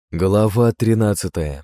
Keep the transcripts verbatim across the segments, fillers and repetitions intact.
Глава тринадцатая.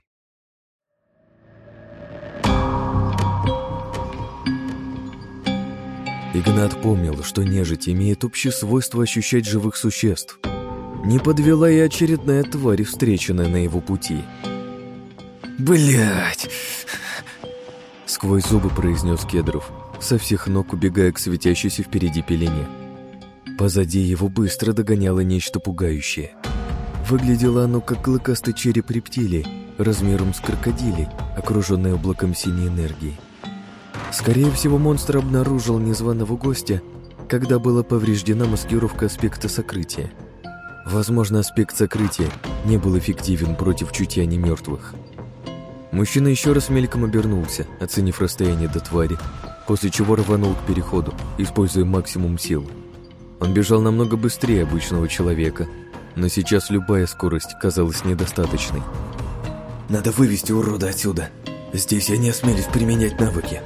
Игнат помнил, что нежить имеет общее свойство ощущать живых существ. Не подвела и очередная тварь, встреченная на его пути. «Блядь!» — сквозь зубы произнес Кедров, со всех ног убегая к светящейся впереди пелене. Позади его быстро догоняло нечто пугающее. Выглядело оно как клыкастый череп рептилии, размером с крокодилей, окруженный облаком синей энергии. Скорее всего, монстр обнаружил незваного гостя, когда была повреждена маскировка аспекта сокрытия. Возможно, аспект сокрытия не был эффективен против чутья немертвых. Мужчина еще раз мельком обернулся, оценив расстояние до твари, после чего рванул к переходу, используя максимум сил. Он бежал намного быстрее обычного человека, но сейчас любая скорость казалась недостаточной. «Надо вывести урода отсюда. Здесь я не осмелюсь применять навыки».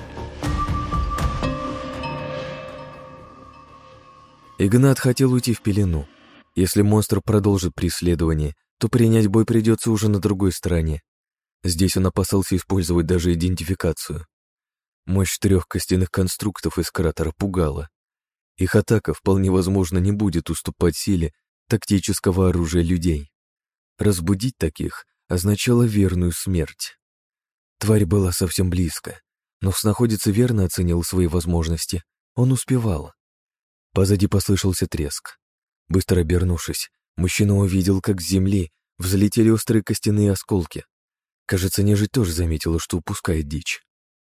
Игнат хотел уйти в пелену. Если монстр продолжит преследование, то принять бой придется уже на другой стороне. Здесь он опасался использовать даже идентификацию. Мощь трех костяных конструктов из кратера пугала. Их атака вполне возможно не будет уступать силе тактического оружия людей. Разбудить таких означало верную смерть. Тварь была совсем близко, но снаходец верно оценил свои возможности. Он успевал. Позади послышался треск. Быстро обернувшись, мужчина увидел, как с земли взлетели острые костяные осколки. Кажется, нежить тоже заметила, что упускает дичь.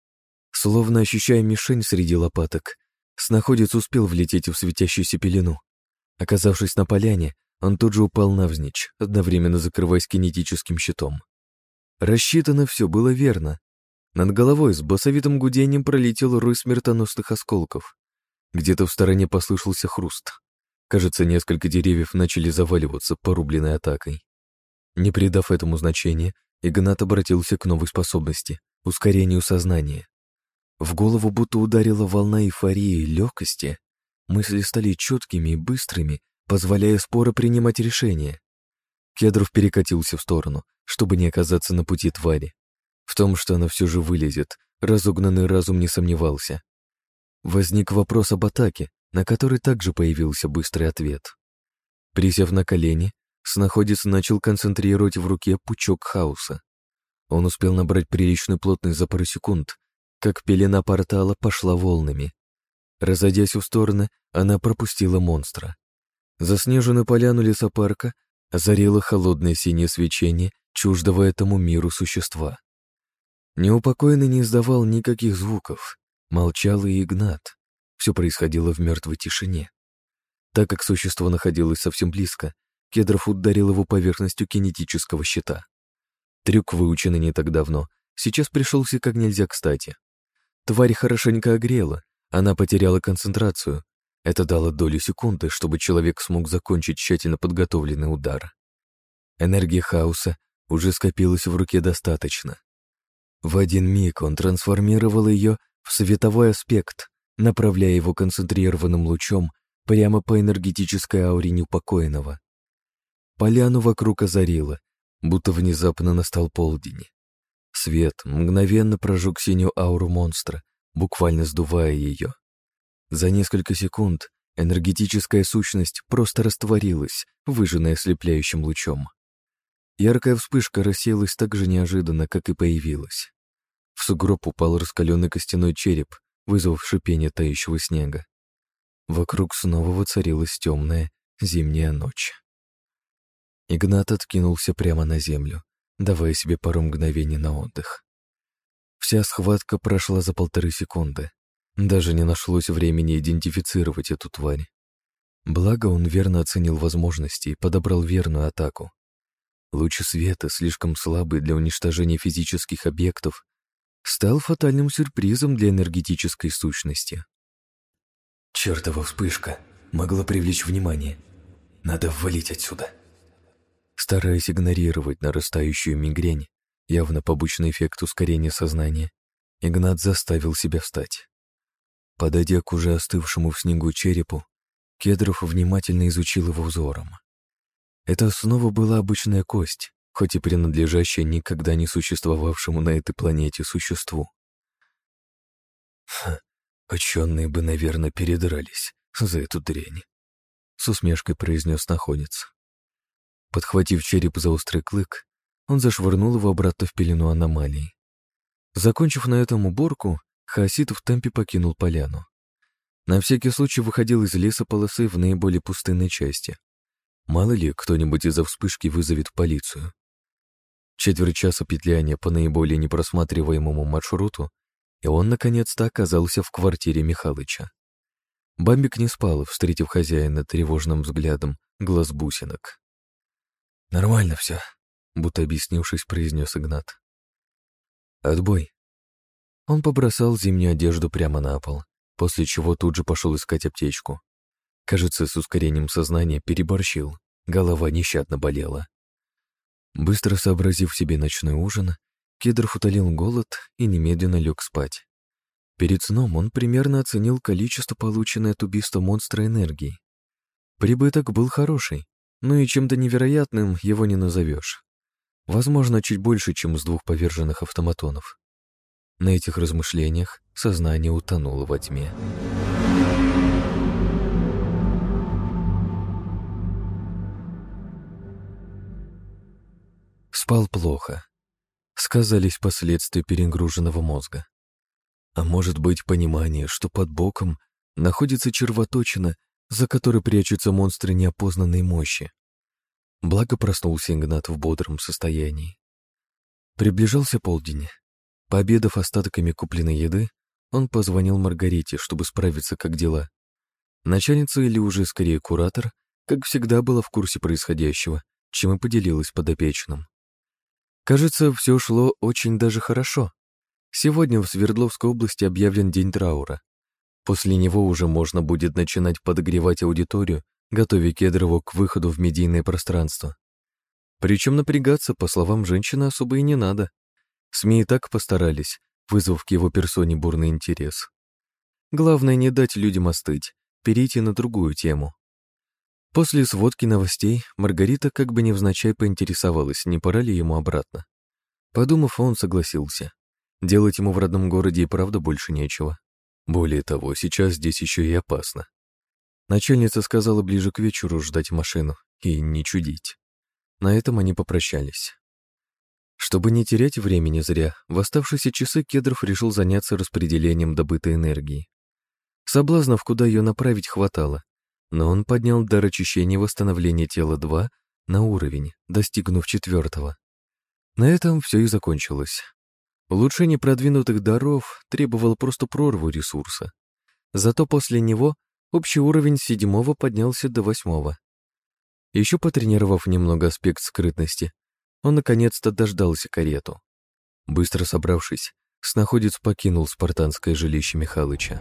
Словно ощущая мишень среди лопаток, снаходец успел влететь в светящуюся пелену. Оказавшись на поляне, он тут же упал навзничь, одновременно закрываясь кинетическим щитом. Рассчитано все было верно. Над головой с басовитым гудением пролетел рой смертоносных осколков. Где-то в стороне послышался хруст. Кажется, несколько деревьев начали заваливаться порубленной атакой. Не придав этому значения, Игнат обратился к новой способности — ускорению сознания. В голову будто ударила волна эйфории и легкости. Мысли стали четкими и быстрыми, позволяя споро принимать решения. Кедров перекатился в сторону, чтобы не оказаться на пути твари. В том, что она все же вылезет, разогнанный разум не сомневался. Возник вопрос об атаке, на который также появился быстрый ответ. Присев на колени, снаходец начал концентрировать в руке пучок хаоса. Он успел набрать приличную плотность за пару секунд, как пелена портала пошла волнами. Разойдясь в стороны, она пропустила монстра. Заснеженную поляну лесопарка озарило холодное синее свечение чуждого этому миру существа. Неупокоенный не издавал никаких звуков, молчал и Игнат. Все происходило в мертвой тишине. Так как существо находилось совсем близко, Кедров ударил его поверхностью кинетического щита. Трюк, выученный не так давно, сейчас пришелся как нельзя кстати. Тварь хорошенько огрела, она потеряла концентрацию. Это дало долю секунды, чтобы человек смог закончить тщательно подготовленный удар. Энергии хаоса уже скопилось в руке достаточно. В один миг он трансформировал ее в световой аспект, направляя его концентрированным лучом прямо по энергетической ауре неупокоенного. Поляну вокруг озарило, будто внезапно настал полдень. Свет мгновенно прожег синюю ауру монстра, буквально сдувая ее. За несколько секунд энергетическая сущность просто растворилась, выжженная ослепляющим лучом. Яркая вспышка рассеялась так же неожиданно, как и появилась. В сугроб упал раскаленный костяной череп, вызвав шипение тающего снега. Вокруг снова воцарилась темная зимняя ночь. Игнат откинулся прямо на землю, давая себе пару мгновений на отдых. Вся схватка прошла за полторы секунды. Даже не нашлось времени идентифицировать эту тварь. Благо он верно оценил возможности и подобрал верную атаку. Луч света, слишком слабый для уничтожения физических объектов, стал фатальным сюрпризом для энергетической сущности. Чертова вспышка могла привлечь внимание. Надо валить отсюда. Стараясь игнорировать нарастающую мигрень, явно побочный эффект ускорения сознания, Игнат заставил себя встать. Подойдя к уже остывшему в снегу черепу, Кедров внимательно изучил его взором. Это снова была обычная кость, хоть и принадлежащее никогда не существовавшему на этой планете существу. Ха, ученые бы, наверное, передрались за эту дрянь, с усмешкой произнес находец. Подхватив череп за острый клык, он зашвырнул его обратно в пелену аномалии. Закончив на этом уборку, хаосит в темпе покинул поляну. На всякий случай выходил из леса полосы в наиболее пустынной части. Мало ли, кто-нибудь из-за вспышки вызовет полицию. Четверть часа петляния по наиболее непросматриваемому маршруту, и он наконец-то оказался в квартире Михалыча. Бамбик не спал, встретив хозяина тревожным взглядом глаз бусинок. «Нормально все», — будто объяснившись, произнес Игнат. «Отбой». Он побросал зимнюю одежду прямо на пол, после чего тут же пошел искать аптечку. Кажется, с ускорением сознания переборщил, голова нещадно болела. Быстро сообразив себе ночной ужин, Кедров утолил голод и немедленно лег спать. Перед сном он примерно оценил количество полученной от убийства монстра энергии. Прибыток был хороший, но и чем-то невероятным его не назовешь. Возможно, чуть больше, чем с двух поверженных автоматонов. На этих размышлениях сознание утонуло во тьме. Спал плохо. Сказались последствия перегруженного мозга. А может быть, понимание, что под боком находится червоточина, за которой прячутся монстры неопознанной мощи. Благо проснулся Игнат в бодром состоянии. Приближался полдень. Пообедав остатками купленной еды, он позвонил Маргарите, чтобы справиться, как дела. Начальница, или уже скорее куратор, как всегда была в курсе происходящего, чем и поделилась подопечным. Кажется, все шло очень даже хорошо. Сегодня в Свердловской области объявлен день траура. После него уже можно будет начинать подогревать аудиторию, готовя Кедрову к выходу в медийное пространство. Причем напрягаться, по словам женщины, особо и не надо. СМИ и так постарались, вызвав к его персоне бурный интерес. Главное не дать людям остыть, перейти на другую тему. После сводки новостей Маргарита как бы невзначай поинтересовалась, не пора ли ему обратно. Подумав, он согласился. Делать ему в родном городе и правда больше нечего. Более того, сейчас здесь еще и опасно. Начальница сказала ближе к вечеру ждать машину и не чудить. На этом они попрощались. Чтобы не терять времени зря, в оставшиеся часы Кедров решил заняться распределением добытой энергии. Соблазнов, куда ее направить, хватало, но он поднял дар очищения и восстановления тела два на уровень, достигнув четвертого. На этом все и закончилось. Улучшение продвинутых даров требовало просто прорву ресурса. Зато после него общий уровень с седьмого поднялся до восьмого. Еще потренировав немного аспект скрытности, он наконец-то дождался карету. Быстро собравшись, снаходец покинул спартанское жилище Михалыча.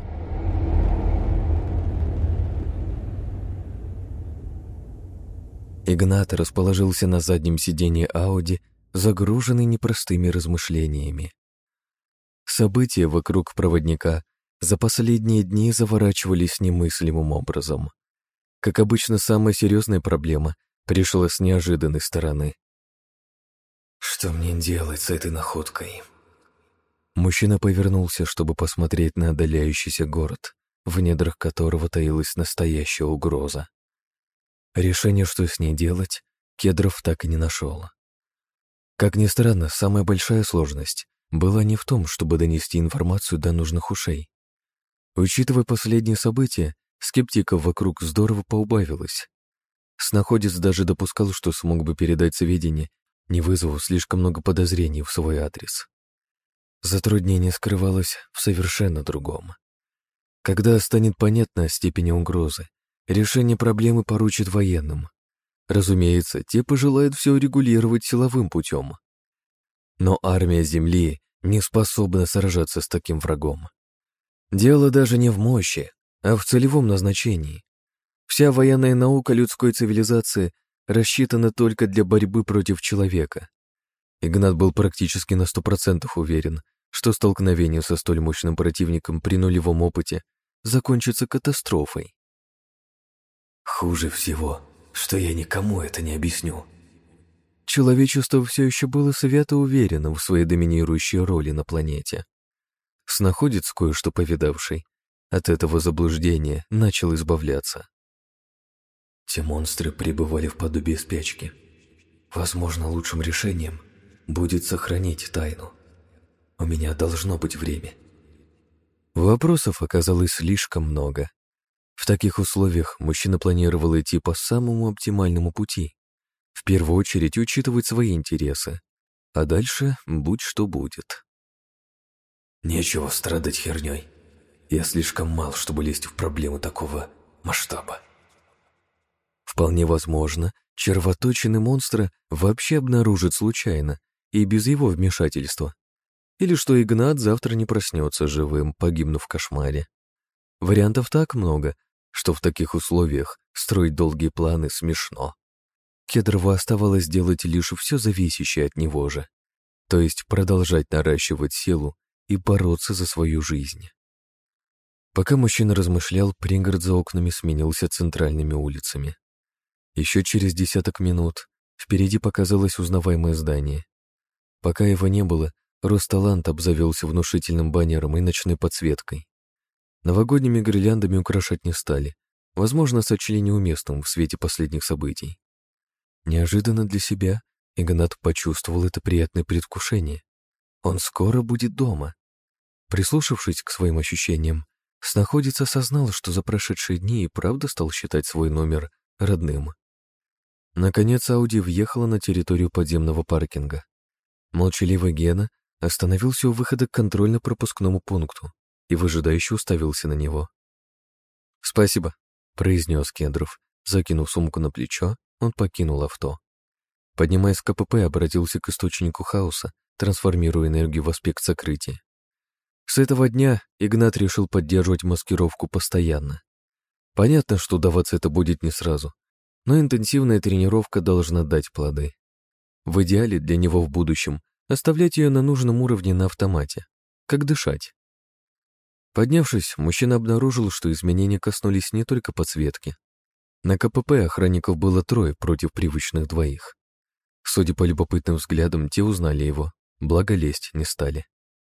Игнат расположился на заднем сиденье Ауди, загруженный непростыми размышлениями. События вокруг проводника за последние дни заворачивались немыслимым образом. Как обычно, самая серьезная проблема пришла с неожиданной стороны. «Что мне делать с этой находкой?» Мужчина повернулся, чтобы посмотреть на отдаляющийся город, в недрах которого таилась настоящая угроза. Решение, что с ней делать, Кедров так и не нашел. Как ни странно, самая большая сложность была не в том, чтобы донести информацию до нужных ушей. Учитывая последние события, скептиков вокруг здорово поубавилось. Снаходец даже допускал, что смог бы передать сведения, не вызвав слишком много подозрений в свой адрес. Затруднение скрывалось в совершенно другом. Когда станет понятна степень угрозы, решение проблемы поручат военным. Разумеется, те пожелают все регулировать силовым путем. Но армия Земли не способна сражаться с таким врагом. Дело даже не в мощи, а в целевом назначении. Вся военная наука людской цивилизации рассчитана только для борьбы против человека. Игнат был практически на сто процентов уверен, что столкновение со столь мощным противником при нулевом опыте закончится катастрофой. «Хуже всего, что я никому это не объясню». человечество все еще было свято уверено в своей доминирующей роли на планете. Снаходец, кое-что повидавший, от этого заблуждения начал избавляться. Те монстры пребывали в подобии спячки. Возможно, лучшим решением будет сохранить тайну. У меня должно быть время. Вопросов оказалось слишком много. В таких условиях мужчина планировал идти по самому оптимальному пути. В первую очередь учитывать свои интересы, а дальше будь что будет. Нечего страдать херней. Я слишком мал, чтобы лезть в проблемы такого масштаба. Вполне возможно, червоточины монстра вообще обнаружат случайно и без его вмешательства. Или что Игнат завтра не проснется живым, погибнув в кошмаре. Вариантов так много, что в таких условиях строить долгие планы смешно. Кедрову оставалось делать лишь все зависящее от него же, то есть продолжать наращивать силу и бороться за свою жизнь. Пока мужчина размышлял, пригород за окнами сменился центральными улицами. Еще через десяток минут впереди показалось узнаваемое здание. Пока его не было, Росталант обзавелся внушительным баннером и ночной подсветкой. Новогодними гирляндами украшать не стали, возможно, сочли неуместным в свете последних событий. Неожиданно для себя Игнат почувствовал это приятное предвкушение. Он скоро будет дома. Прислушавшись к своим ощущениям, снаходец осознал, что за прошедшие дни и правда стал считать свой номер родным. Наконец Ауди въехала на территорию подземного паркинга. Молчаливый Гена остановился у выхода к контрольно-пропускному пункту и выжидающе уставился на него. «Спасибо», — произнес Кедров. Закинув сумку на плечо, он покинул авто. Поднимаясь к КПП, обратился к источнику хаоса, трансформируя энергию в аспект сокрытия. С этого дня Игнат решил поддерживать маскировку постоянно. Понятно, что удаваться это будет не сразу, но интенсивная тренировка должна дать плоды. В идеале для него в будущем оставлять ее на нужном уровне на автомате, как дышать. Поднявшись, мужчина обнаружил, что изменения коснулись не только подсветки. На КПП охранников было трое против привычных двоих. Судя по любопытным взглядам, те узнали его, благо лезть не стали.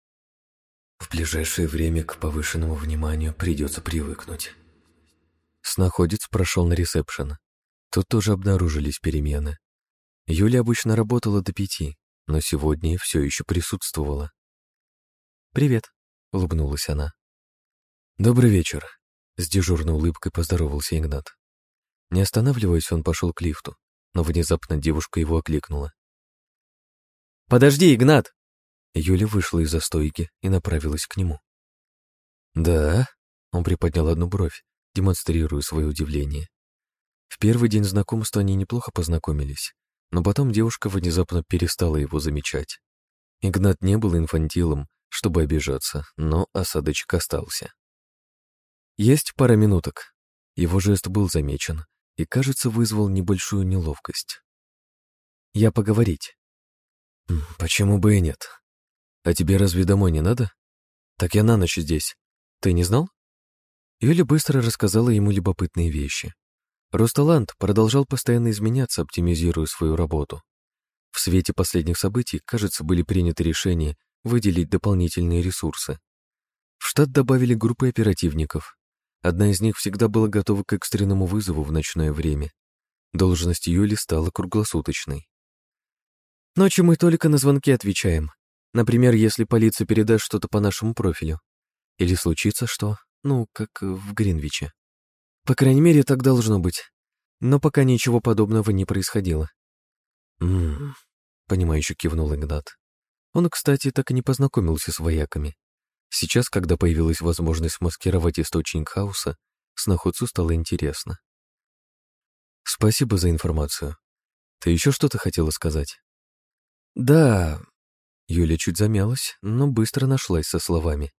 В ближайшее время к повышенному вниманию придется привыкнуть. Снаходец прошел на ресепшн. Тут тоже обнаружились перемены. Юля обычно работала до пяти, но сегодня все еще присутствовала. «Привет», — улыбнулась она. «Добрый вечер», — с дежурной улыбкой поздоровался Игнат. Не останавливаясь, он пошел к лифту, но внезапно девушка его окликнула. «Подожди, Игнат!» Юля вышла из-за стойки и направилась к нему. «Да?» — он приподнял одну бровь, демонстрируя свое удивление. В первый день знакомства они неплохо познакомились, но потом девушка внезапно перестала его замечать. Игнат не был инфантилом, чтобы обижаться, но осадочек остался. «Есть пара минуток». Его жест был замечен и, кажется, вызвал небольшую неловкость. «Я поговорить». «Почему бы и нет? А тебе разве домой не надо? Так я на ночь здесь. Ты не знал?» Юля быстро рассказала ему любопытные вещи. Росталант продолжал постоянно изменяться, оптимизируя свою работу. В свете последних событий, кажется, были приняты решения выделить дополнительные ресурсы. В штат добавили группы оперативников. Одна из них всегда была готова к экстренному вызову в ночное время. Должность Юли стала круглосуточной. «Ночью мы только на звонки отвечаем. Например, если полиция передаст что-то по нашему профилю. Или случится что, ну, как в Гринвиче. По крайней мере, так должно быть. Но пока ничего подобного не происходило». «М-м-м», понимающе кивнул Игнат. Он, кстати, так и не познакомился с вояками. Сейчас, когда появилась возможность маскировать источник хаоса, снаходцу стало интересно. «Спасибо за информацию. Ты еще что-то хотела сказать?» «Да...» Юля чуть замялась, но быстро нашлась со словами.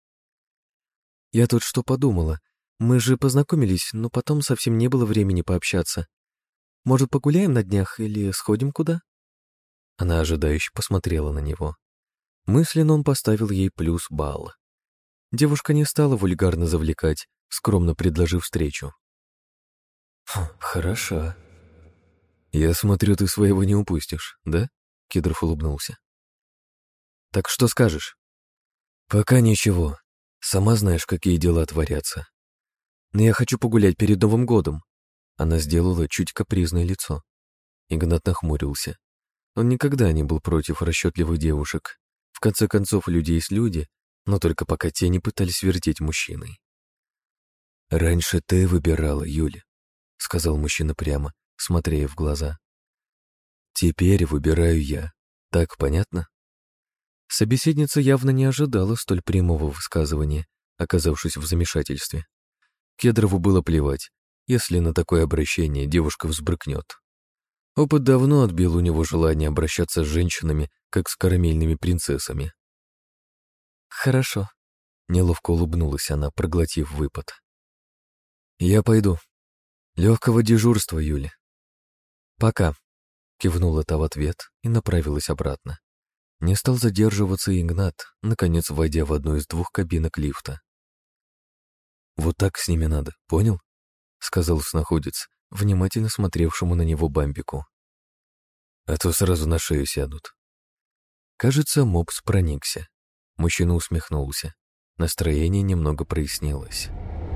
«Я тут что подумала. Мы же познакомились, но потом совсем не было времени пообщаться. Может, погуляем на днях или сходим куда?» Она ожидающе посмотрела на него. Мысленно он поставил ей плюс балл. Девушка не стала вульгарно завлекать, скромно предложив встречу. «Хорошо. Я смотрю, ты своего не упустишь, да?» Кедров улыбнулся. «Так что скажешь?» «Пока ничего. Сама знаешь, какие дела творятся. Но я хочу погулять перед Новым годом». Она сделала чуть капризное лицо. Игнат нахмурился. Он никогда не был против расчетливых девушек. В конце концов, люди есть люди, но только пока те не пытались вертеть мужчиной. «Раньше ты выбирала, Юля», — сказал мужчина прямо, смотря ей в глаза. «Теперь выбираю я. Так понятно?» Собеседница явно не ожидала столь прямого высказывания, оказавшись в замешательстве. Кедрову было плевать, если на такое обращение девушка взбрыкнет. Опыт давно отбил у него желание обращаться с женщинами, как с карамельными принцессами. «Хорошо», — неловко улыбнулась она, проглотив выпад. «Я пойду. Легкого дежурства, Юля». «Пока», — кивнула та в ответ и направилась обратно. Не стал задерживаться и Игнат, наконец войдя в одну из двух кабинок лифта. «Вот так с ними надо, понял?» — сказал снаходец, внимательно смотревшему на него Бамбику. «А то сразу на шею сядут». Кажется, мопс проникся. Мужчина усмехнулся. Настроение немного прояснилось.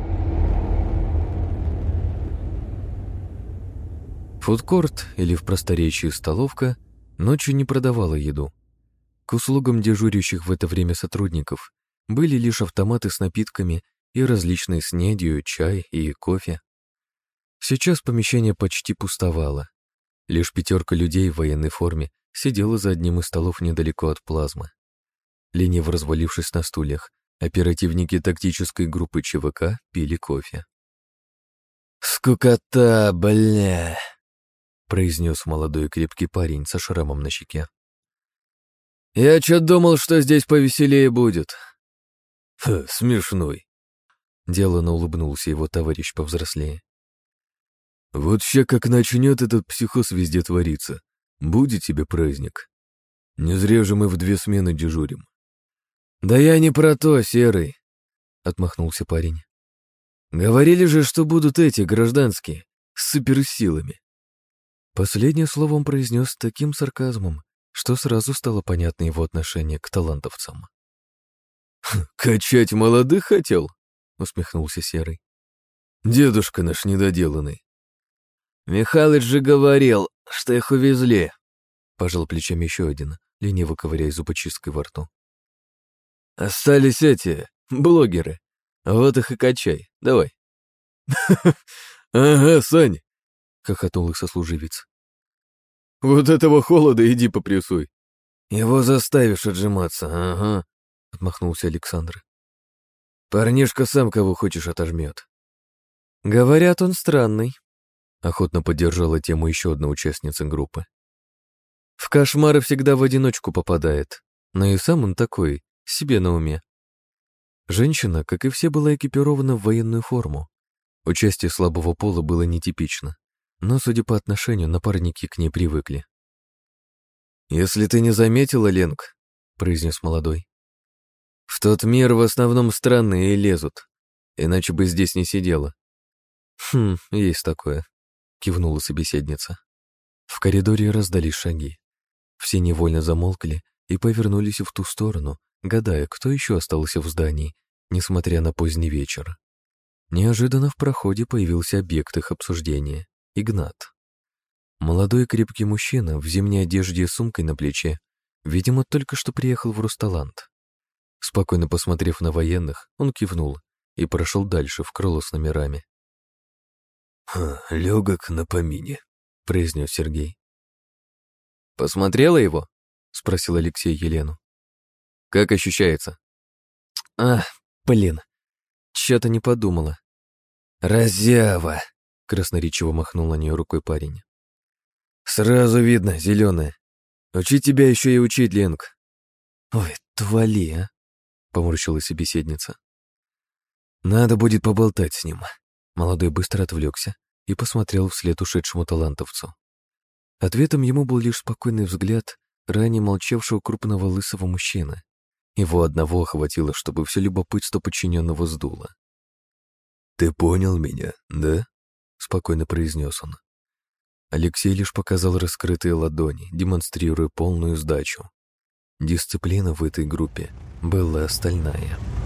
Фудкорт, или в просторечии столовка, ночью не продавала еду. К услугам дежурящих в это время сотрудников были лишь автоматы с напитками и различные снедью, чай и кофе. Сейчас помещение почти пустовало. Лишь пятерка людей в военной форме сидела за одним из столов недалеко от плазмы. Лениво развалившись на стульях, оперативники тактической группы ЧВК пили кофе. «Скукота, бля!» — произнес молодой крепкий парень со шрамом на щеке. «Я чё думал, что здесь повеселее будет?» «Фу, смешной!» — деланно улыбнулся его товарищ повзрослее. «Вот ща как начнет этот психоз везде твориться, будет тебе праздник. Не зря же мы в две смены дежурим». «Да я не про то, Серый», — отмахнулся парень. «Говорили же, что будут эти, гражданские, с суперсилами». Последнее слово он произнес с таким сарказмом, что сразу стало понятно его отношение к талантовцам. «Качать молодых хотел?» — усмехнулся Серый. «Дедушка наш недоделанный». «Михалыч же говорил, что их увезли», — пожал плечами еще один, лениво ковыряя зубочисткой во рту. «Остались эти, блогеры. Вот их и качай, давай». «Ага, Сань», — хохотнул их сослуживец. «Вот этого холода иди попрессуй». «Его заставишь отжиматься, ага», — отмахнулся Александр. «Парнишка сам кого хочешь отожмет». «Говорят, он странный», — охотно поддержала тему еще одна участница группы. «В кошмары всегда в одиночку попадает, но и сам он такой, себе на уме». Женщина, как и все, была экипирована в военную форму. Участие слабого пола было нетипично, но, судя по отношению, напарники к ней привыкли. «Если ты не заметила, Ленк», — произнес молодой, — «в тот мир в основном странные и лезут, иначе бы здесь не сидела». «Хм, есть такое», — кивнула собеседница. В коридоре раздались шаги. Все невольно замолкли и повернулись в ту сторону, гадая, кто еще остался в здании, несмотря на поздний вечер. Неожиданно в проходе появился объект их обсуждения — Игнат. Молодой крепкий мужчина в зимней одежде и сумкой на плече, видимо, только что приехал в Русталант. Спокойно посмотрев на военных, он кивнул и прошел дальше в крыло с номерами. «Легок на помине», — произнес Сергей. «Посмотрела его?» — спросил Алексей Елену. «Как ощущается?» «А, блин, чё-то не подумала». «Разява!» — красноречиво махнул на нее рукой парень. «Сразу видно, зеленая. Учить тебя еще и учить, Ленк». «Ой, твали, а!» — поморщилась собеседница. «Надо будет поболтать с ним». Молодой быстро отвлекся и посмотрел вслед ушедшему талантовцу. Ответом ему был лишь спокойный взгляд ранее молчавшего крупного лысого мужчины. Его одного хватило, чтобы все любопытство подчиненного сдуло. «Ты понял меня, да?» — спокойно произнес он. Алексей лишь показал раскрытые ладони, демонстрируя полную сдачу. Дисциплина в этой группе была стальная.